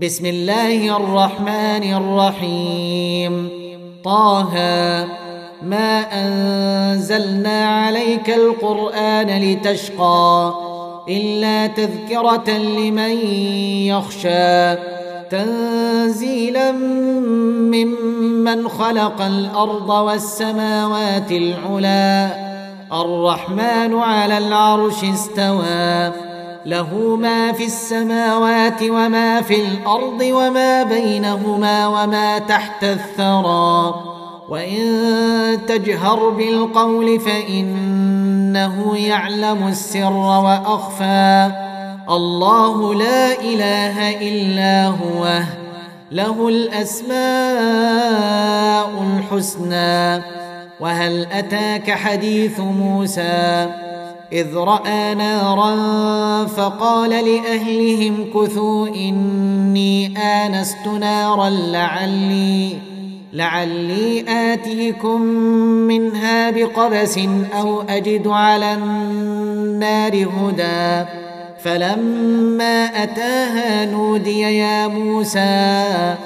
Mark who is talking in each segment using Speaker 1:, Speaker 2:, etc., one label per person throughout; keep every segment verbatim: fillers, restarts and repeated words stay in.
Speaker 1: بسم الله الرحمن الرحيم. طه ما أنزلنا عليك القرآن لتشقى إلا تذكرة لمن يخشى تنزيلا ممن خلق الأرض والسماوات العلى الرحمن على العرش استوى له ما في السماوات وما في الأرض وما بينهما وما تحت الثرى وإن تجهر بالقول فإنه يعلم السر وأخفى الله لا إله إلا هو له الأسماء الحسنى. وهل أتاك حديث موسى إذ رأى نارا فقال لأهلهم كثوا إني آنست نارا لعلي لعلي آتيكم منها بقبس أو أجد على النار هدى فلما أتاها نودي يا موسى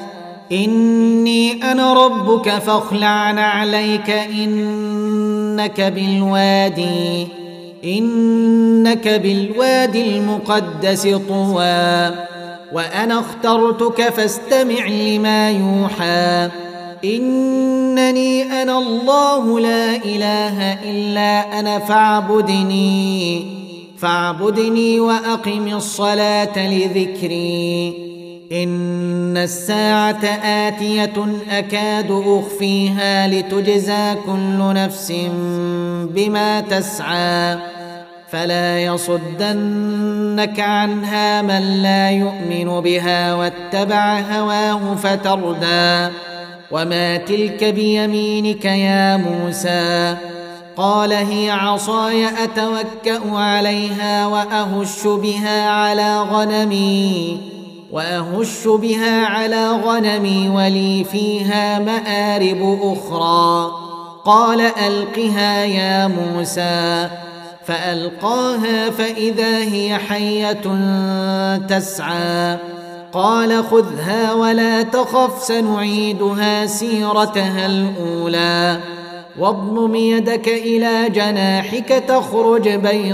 Speaker 1: إني أنا ربك فاخلع نعليك إنك بالوادي إنك بالوادي المقدس طوى وأنا اخترتك فاستمع لما يوحى إنني أنا الله لا إله إلا أنا فاعبدني فاعبدني وأقم الصلاة لذكري إن الساعة آتية أكاد أخفيها لتجزى كل نفس بما تسعى فلا يصدنك عنها من لا يؤمن بها واتبع هواه فتردى وما تلك بيمينك يا موسى قال هي عصاي أتوكأ عليها وأهش بها على غنمي وأهش بها على غنمي ولي فيها مآرب أخرى قال ألقها يا موسى فألقاها فإذا هي حية تسعى قال خذها ولا تخف سنعيدها سيرتها الأولى واضمم يدك إلى جناحك تخرج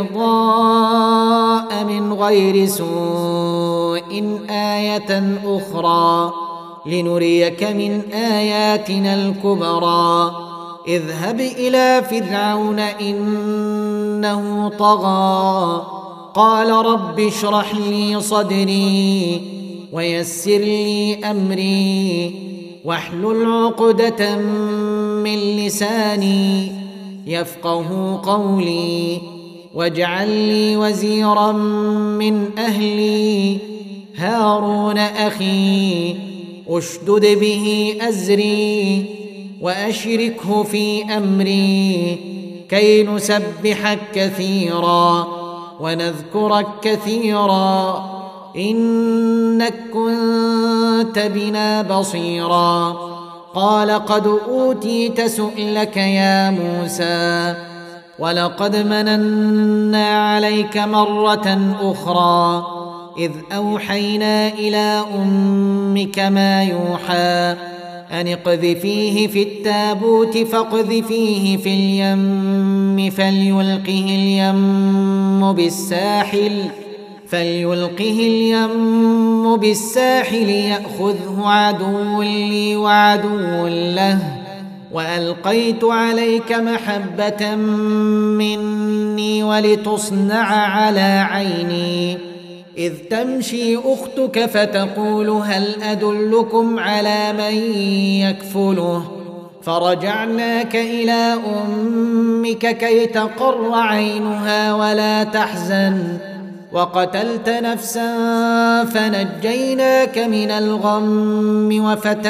Speaker 1: بيضاء من غير سوء آية أخرى لنريك من آياتنا الكبرى اذهب إلى فرعون إنه طغى قال رب اشرح لي صدري ويسر لي أمري واحلل عقدة من لساني يفقه قولي واجعل لي وزيرا من أهلي هارون أخي أشدد به أزري وأشركه في أمري كي نسبحك كثيرا ونذكرك كثيرا إنك كنت بنا بصيرا قال قد أوتيت سؤلك يا موسى ولقد مننا عليك مرة أخرى إذ أوحينا إلى أمك ما يوحى أن اقذفيه في التابوت فاقذفيه في اليم فليلقه اليم بالساحل فليلقه اليم بالساحل يأخذه عدو لي وعدو له وألقيت عليك محبة مني ولتصنع على عيني إذ تمشي أختك فتقول هل أدلكم على من يكفله فرجعناك إلى أمك كي تقر عينها ولا تحزن وقتلت نفسا فنجيناك من الغم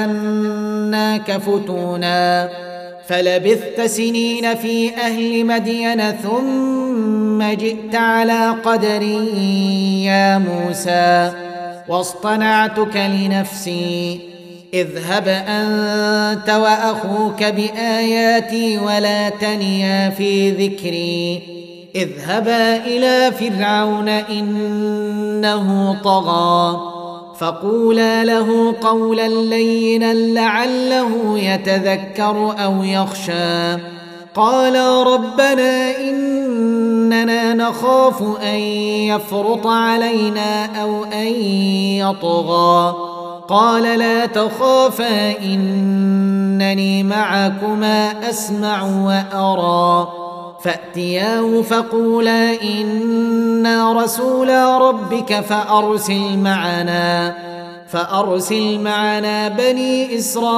Speaker 1: وفتناك فتونا فلبثت سنين في أهل مدين ثم جئت على قدري يا موسى واصطنعتك لنفسي اذهب أنت وأخوك بآياتي ولا تنيا في ذكري اذهبا إلى فرعون إنه طغى فقولا له قولا لينا لعله يتذكر أو يخشى. قالا ربنا إننا نخاف أن يفرط علينا أو أن يطغى. قال لا تخافا إنني معكما أسمع وأرى. فأتياه فقولا إنا رسولا ربك فأرسل معنا فأرسل معنا بني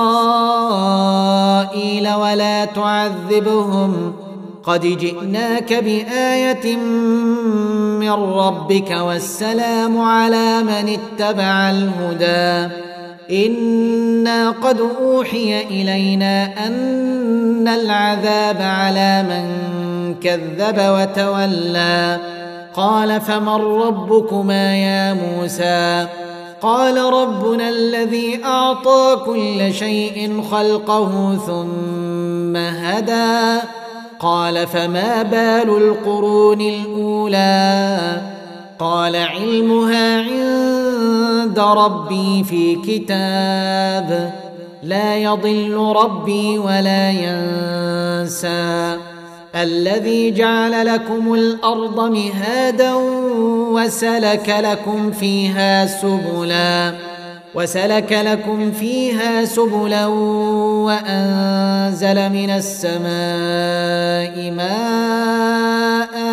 Speaker 1: إسرائيل ولا تعذبهم قد جئناك بآية من ربك والسلام على من اتبع الهدى. إنا قد أوحي إلينا أن العذاب على من كذب وتولى. قال فمن ربكما يا موسى؟ قال ربنا الذي أعطى كل شيء خلقه ثم هدى. قال فما بال القرون الأولى؟ قال علمها عند ربي في كتاب لا يضل ربي ولا ينسى. الذي جعل لكم الأرض مهادا وسلك لكم فيها سبلا وسلك لكم فيها سبلا وأنزل من السماء ماء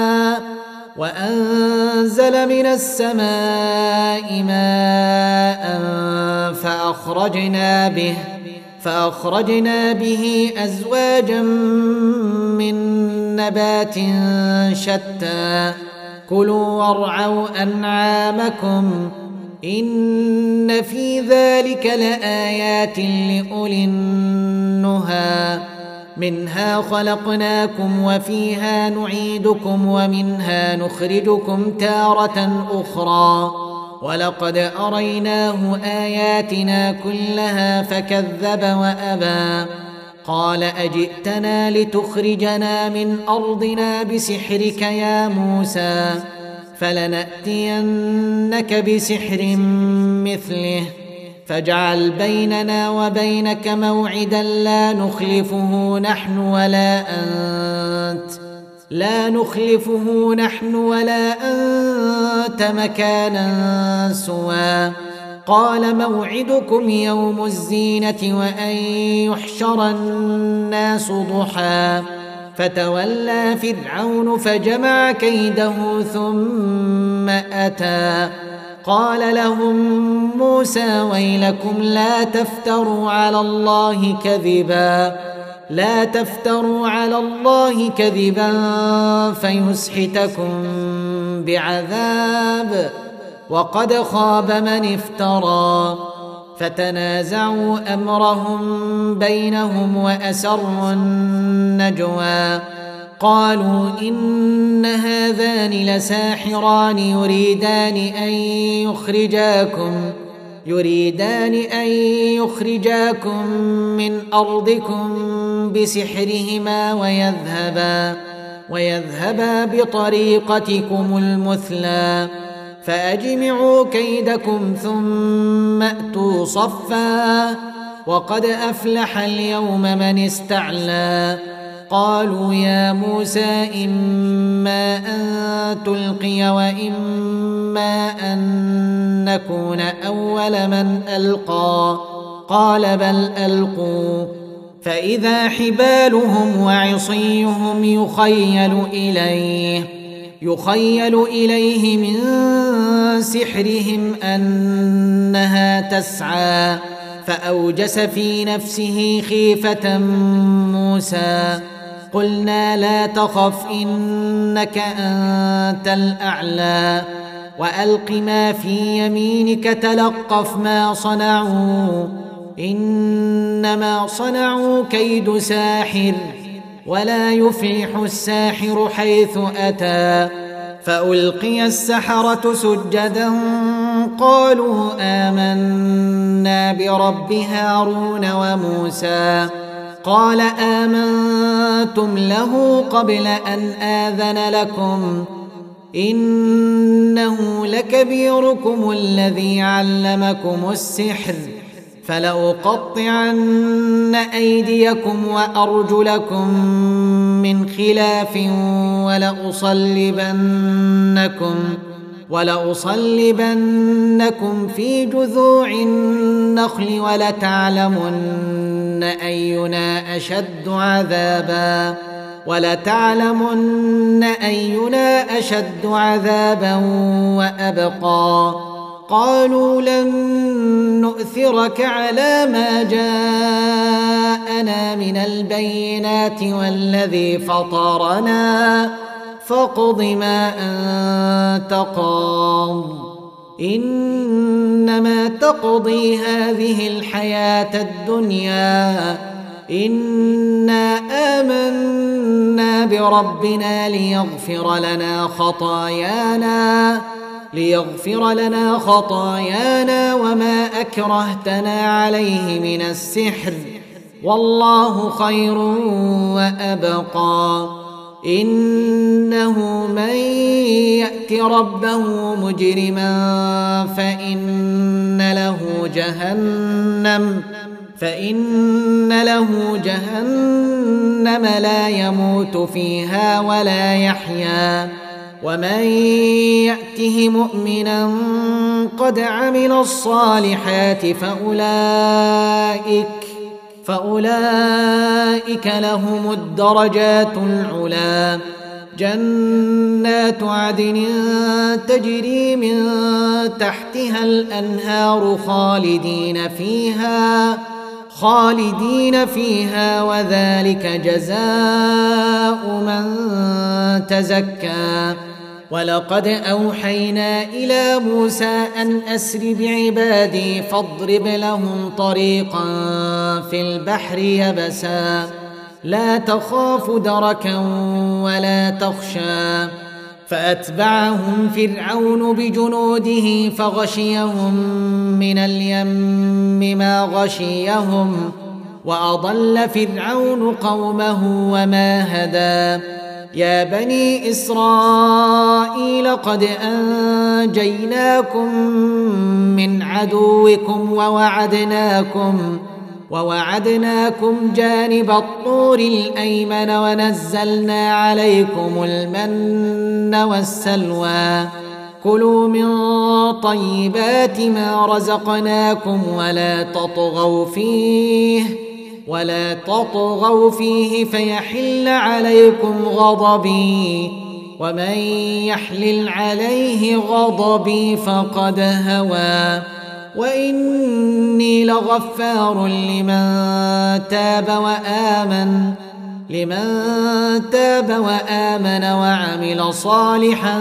Speaker 1: وأنزل من السماء ماء فأخرجنا به فأخرجنا به أزواجا من نبات شتى. كلوا وارعوا أنعامكم إن في ذلك لآيات لأولي النهى. منها خلقناكم وفيها نعيدكم ومنها نخرجكم تارة أخرى. ولقد أريناه آياتنا كلها فكذب وأبى. قال أجئتنا لتخرجنا من أرضنا بسحرك يا موسى؟ فلنأتينك بسحر مثله فاجعل بيننا وبينك موعدا لا نخلفه نحن ولا أنت لا نخلفه نحن ولا أنت مكانا سوى. قال موعدكم يوم الزينة وأن يحشر الناس ضحى. فتولى فرعون فجمع كيده ثم أتى. قال لهم موسى ويلكم لا تفتروا على الله كذبا لا تفتروا على الله كذبا فيسحتكم بعذاب وقد خاب من افترى. فتنازعوا أمرهم بينهم وأسروا النجوى. قالوا إن هذان لساحران يريدان أن يخرجاكم يريدان أن يخرجاكم من أرضكم بسحرهما ويذهبا ويذهبا بطريقتكم المثلى. فأجمعوا كيدكم ثم أتوا صفا وقد أفلح اليوم من استعلى. قالوا يا موسى إما أن تلقي وإما أن نكون أول من ألقى. قال بل ألقوا. فإذا حبالهم وعصيهم يخيل إليه يخيل إليه من سحرهم أنها تسعى. فأوجس في نفسه خيفة موسى. قلنا لا تخف إنك أنت الأعلى وألق ما في يمينك تلقف ما صنعوا إنما صنعوا كيد ساحر ولا يفلح الساحر حيث أتى. فألقي السحرة سجدا قالوا آمنا برب هارون وموسى. قال آمنتم له قبل أن آذن لكم إنه لكبيركم الذي علمكم السحر فلأقطعن أيديكم وأرجلكم من خلاف ولأصلبنكم ولأصلبنكم في جذوع النخل ولتعلمن أينا أشد عذابا ولتعلمن أينا أشد عذابا وأبقى قالوا لن نؤثرك على ما جاءنا من البينات والذي فطرنا فاقض ما أنت قاض إنما تقضي هذه الحياة الدنيا إنا آمنا بربنا ليغفر لنا خطايانا ليغفر لنا خطايانا وما أكرهتنا عليه من السحر والله خير وأبقى إنه من يأت ربه مجرما فإن له جهنم فإن له جهنم لا يموت فيها ولا يحيا ومن يأته مؤمنا قد عمل الصالحات فأولئك فأولئك لهم الدرجات العلى جنات عدن تجري من تحتها الأنهار خالدين فيها خالدين فيها وذلك جزاء من تزكى ولقد أوحينا إلى موسى أن أسر بعبادي فاضرب لهم طريقا في البحر يبسا لا تخاف دركا ولا تخشى فأتبعهم فرعون بجنوده فغشيهم من اليم ما غشيهم وأضل فرعون قومه وما هدى يا بني إسرائيل قد أنجيناكم من عدوكم ووعدناكم ووعدناكم جانب الطور الأيمن ونزلنا عليكم المن والسلوى كلوا من طيبات ما رزقناكم ولا تطغوا فيه ولا تطغوا فيه فيحل عليكم غضبي ومن يحلل عليه غضبي فقد هوى وإني لغفار لمن تاب وآمن لمن تاب وآمن وعمل صالحا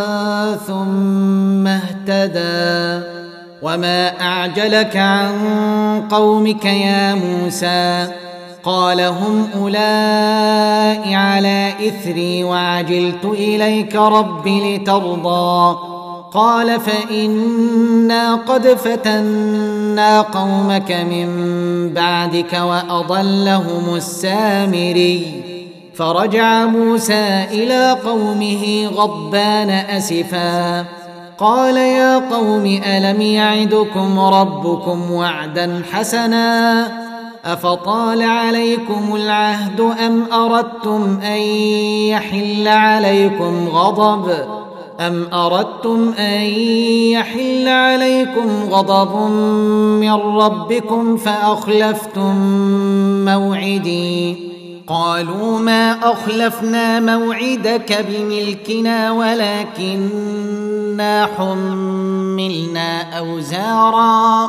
Speaker 1: ثم اهتدى وما أعجلك عن قومك يا موسى قال هم أولئك على إثري وعجلت إليك رب لترضى قال فإنا قد فتنا قومك من بعدك وأضلهم السامري فرجع موسى إلى قومه غضبان أسفا قال يا قوم ألم يعدكم ربكم وعدا حسنا أفطال عليكم العهد أم أردتم أن يحل عليكم غضب أم أردتم أن يحل عليكم غضب من ربكم فأخلفتم موعدي قالوا ما أخلفنا موعدك بملكنا ولكننا حملنا أوزارا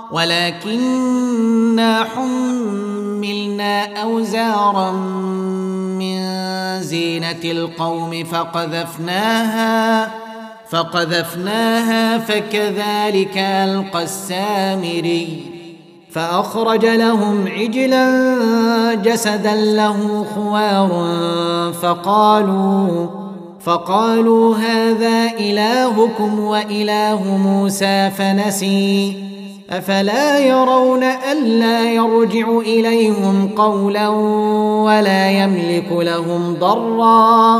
Speaker 1: ولكننا حملنا أوزارا من زينة القوم فقذفناها فقذفناها فكذلك ألقى السامري فأخرج لهم عجلا جسدا له خوار فقالوا فقالوا هذا إلهكم وإله موسى فنسي أفلا يرون ألا يرجع إليهم قولا ولا يملك لهم ضرا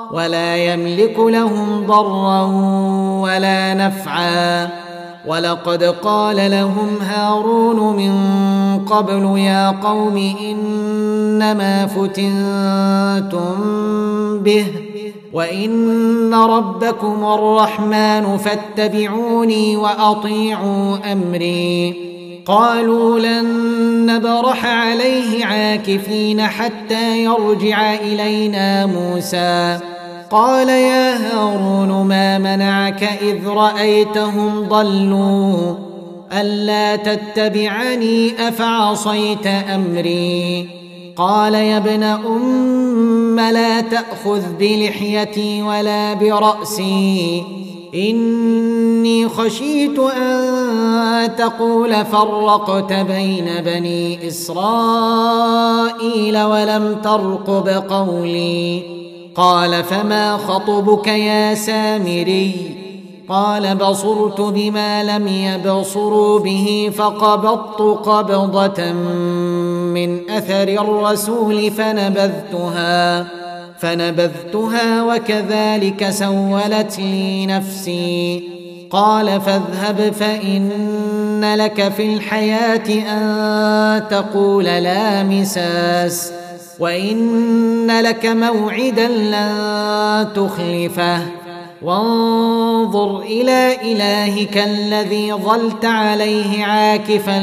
Speaker 1: ولا يملك لهم ضرا ولا نفعا. ولقد قال لهم هارون من قبل يا قوم إنما فتنتم به وإن ربكم الرحمن فاتبعوني وأطيعوا أمري. قالوا لن نبرح عليه عاكفين حتى يرجع إلينا موسى. قال يا هارون ما منعك إذ رأيتهم ضلوا ألا تتبعني أفعصيت أمري. قال يا ابن أم لا تأخذ بلحيتي ولا برأسي إني خشيت أن تقول فرقت بين بني إسرائيل ولم ترقب قولي. قال فما خطبك يا سامري؟ قال بصرت بما لم يبصروا به فقبضت قبضة من أثر الرسول فنبذتها فنبذتها وكذلك سولت لي نفسي. قال فاذهب فإن لك في الحياة أن تقول لا مساس وإن لك موعدا لن تخلفه وانظر إلى إلهك الذي ظلت عليه عاكفا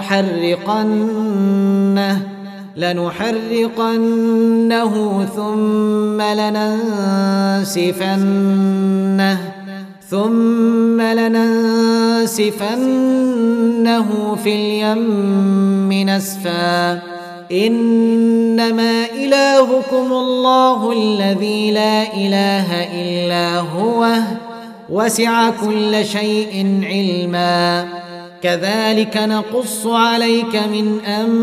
Speaker 1: لنحرقنه لنحرقنه ثم لننسفنه ثم لننسفنه في اليم نسفا. إنما إلهكم الله الذي لا إله إلا هو وسع كل شيء علما. كذلك نقص عليك من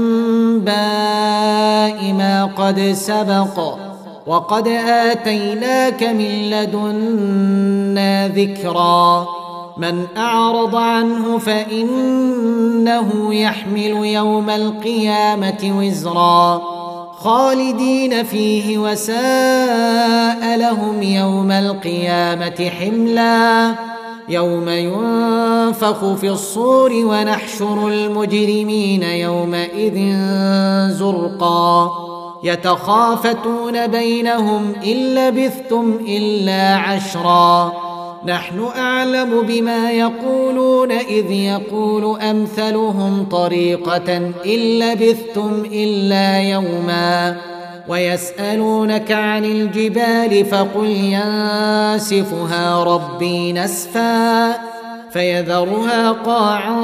Speaker 1: أنباء ما قد سبق وقد آتيناك من لدنا ذكرا. من أعرض عنه فإنه يحمل يوم القيامة وزرا خالدين فيه وساء لهم يوم القيامة حملا. يوم ينفخ في الصور ونحشر المجرمين يومئذ زرقا يتخافتون بينهم إن لبثتم إلا عشرا نحن أعلم بما يقولون إذ يقول أمثلهم طريقة إن لبثتم إلا يوما. ويسألونك عن الجبال فقل ينسفها ربي نسفا فيذرها قاعا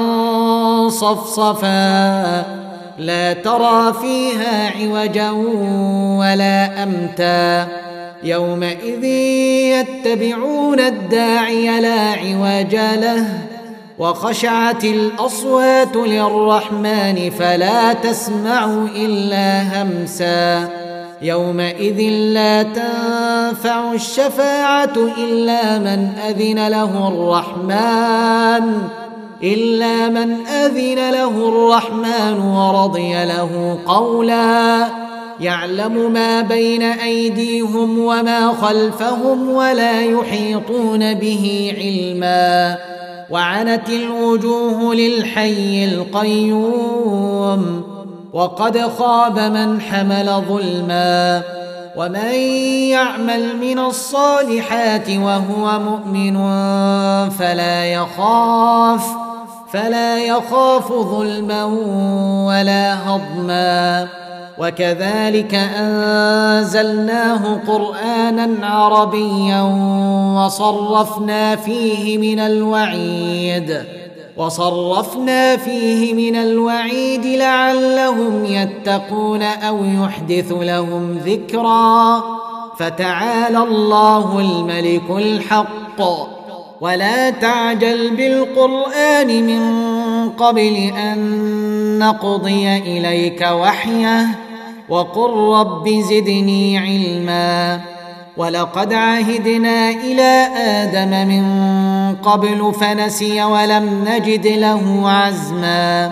Speaker 1: صفصفا لا ترى فيها عوجا ولا أمتا. يومئذ يتبعون الداعي لا عوج له وخشعت الأصوات للرحمن فلا تسمع إلا همسا. يومئذ لا تنفع الشفاعة إلا من أذن له الرحمن إلا من أذن له الرحمن ورضي له قولا. يعلم ما بين أيديهم وما خلفهم ولا يحيطون به علما. وعنت الوجوه للحي القيوم وقد خاب من حمل ظلما. ومن يعمل من الصالحات وهو مؤمن فلا يخاف فلا يخاف ظلما ولا هضما. وكذلك أنزلناه قرآنا عربيا وصرفنا فيه من الوعيد وصرفنا فيه من الوعيد لعلهم يتقون أو يحدث لهم ذكرا. فتعالى الله الملك الحق ولا تعجل بالقرآن من قبل أن نقضي إليك وحيه وقل رب زدني علما. ولقد عهدنا إلى آدم من قبل فنسي ولم نجد له عزما.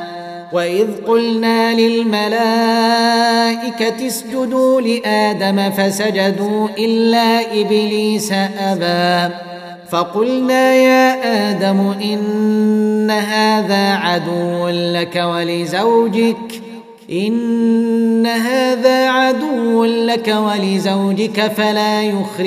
Speaker 1: وإذ قلنا للملائكة اسجدوا لآدم فسجدوا إلا إبليس أبى فقلنا يا آدم إن هذا عدو لك ولزوجك إن هذا عدو لك ولزوجك فلا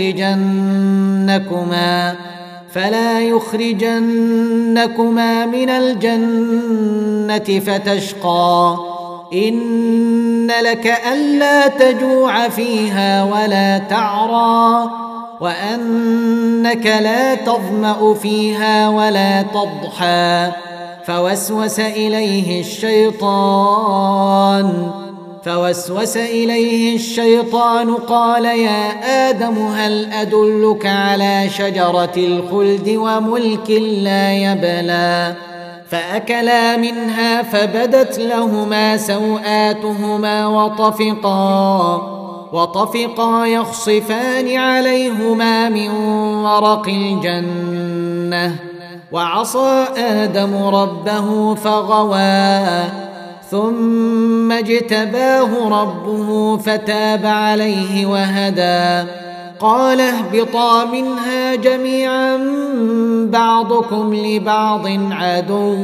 Speaker 1: يخرجنكما فلا يخرجنكما من الجنة فتشقى إن لك ألا تجوع فيها ولا تعرى وأنك لا تظمأ فيها ولا تضحى فوسوس إليه الشيطان فوسوس إليه الشيطان قال يا آدم هل أدلك على شجرة الخلد وملك لا يبلى فأكلا منها فبدت لهما سوآتهما وطفقا وطفقا يخصفان عليهما من ورق الجنة وعصى آدم ربه فغوى ثم اجتباه ربه فتاب عليه وهدى قال اهبطا منها جميعا بعضكم لبعض عدو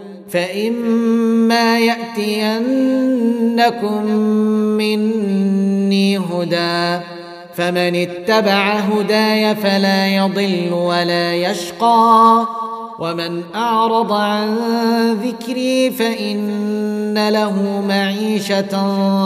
Speaker 1: فإما يأتينكم مني هدى فمن اتبع هداي فلا يضل ولا يشقى ومن أعرض عن ذكري فإن له معيشة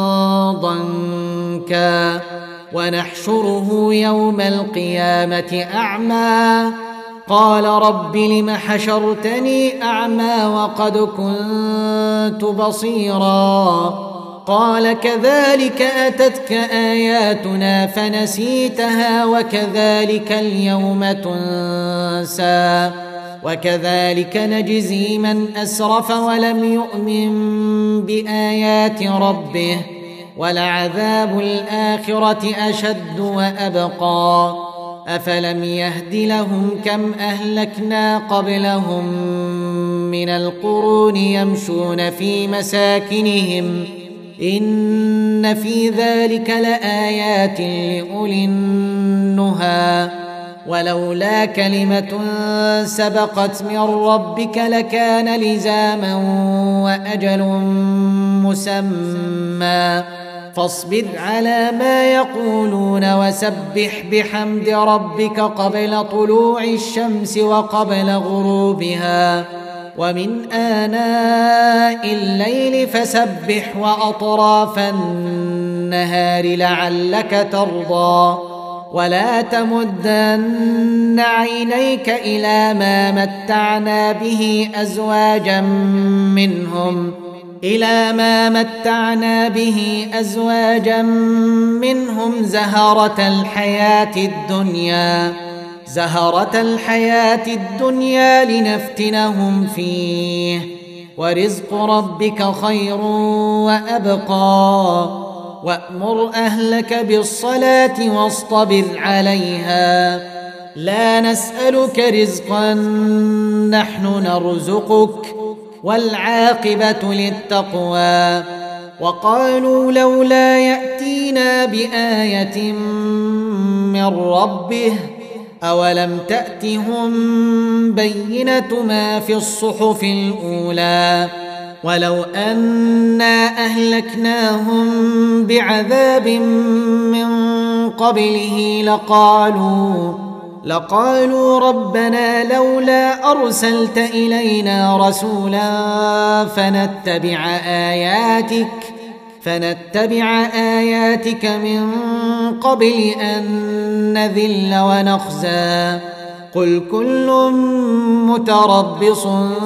Speaker 1: ضنكا ونحشره يوم القيامة أعمى قال رب لم حشرتني أعمى وقد كنت بصيرا قال كذلك أتتك آياتنا فنسيتها وكذلك اليوم تنسى وكذلك نجزي من أسرف ولم يؤمن بآيات ربه ولعذاب الآخرة أشد وأبقى أفلم يهد لهم كم أهلكنا قبلهم من القرون يمشون في مساكنهم إن في ذلك لآيات لأولي النهى ولولا كلمة سبقت من ربك لكان لزاما وأجل مسمى فاصبر على ما يقولون وسبح بحمد ربك قبل طلوع الشمس وقبل غروبها ومن آناء الليل فسبح وأطراف النهار لعلك ترضى ولا تمدن عينيك إلى ما متعنا به أزواجا منهم إلى ما متعنا به أزواجا منهم زهرة الحياة الدنيا زهرة الحياة الدنيا لنفتنهم فيه ورزق ربك خير وأبقى وأمر أهلك بالصلاة واصطبر عليها لا نسألك رزقا نحن نرزقك والعاقبة للتقوى وقالوا لولا يأتينا بآية من ربه أولم تأتهم بينة ما في الصحف الأولى ولو أنا أهلكناهم بعذاب من قبله لقالوا لقالوا ربنا لولا أرسلت إلينا رسولا فنتبع آياتك فنتبع آياتك من قبل أن نذل ونخزى قل كل متربص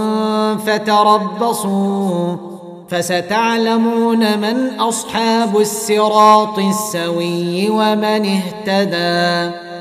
Speaker 1: فتربصوا فستعلمون من أصحاب الصراط السوي ومن اهتدى.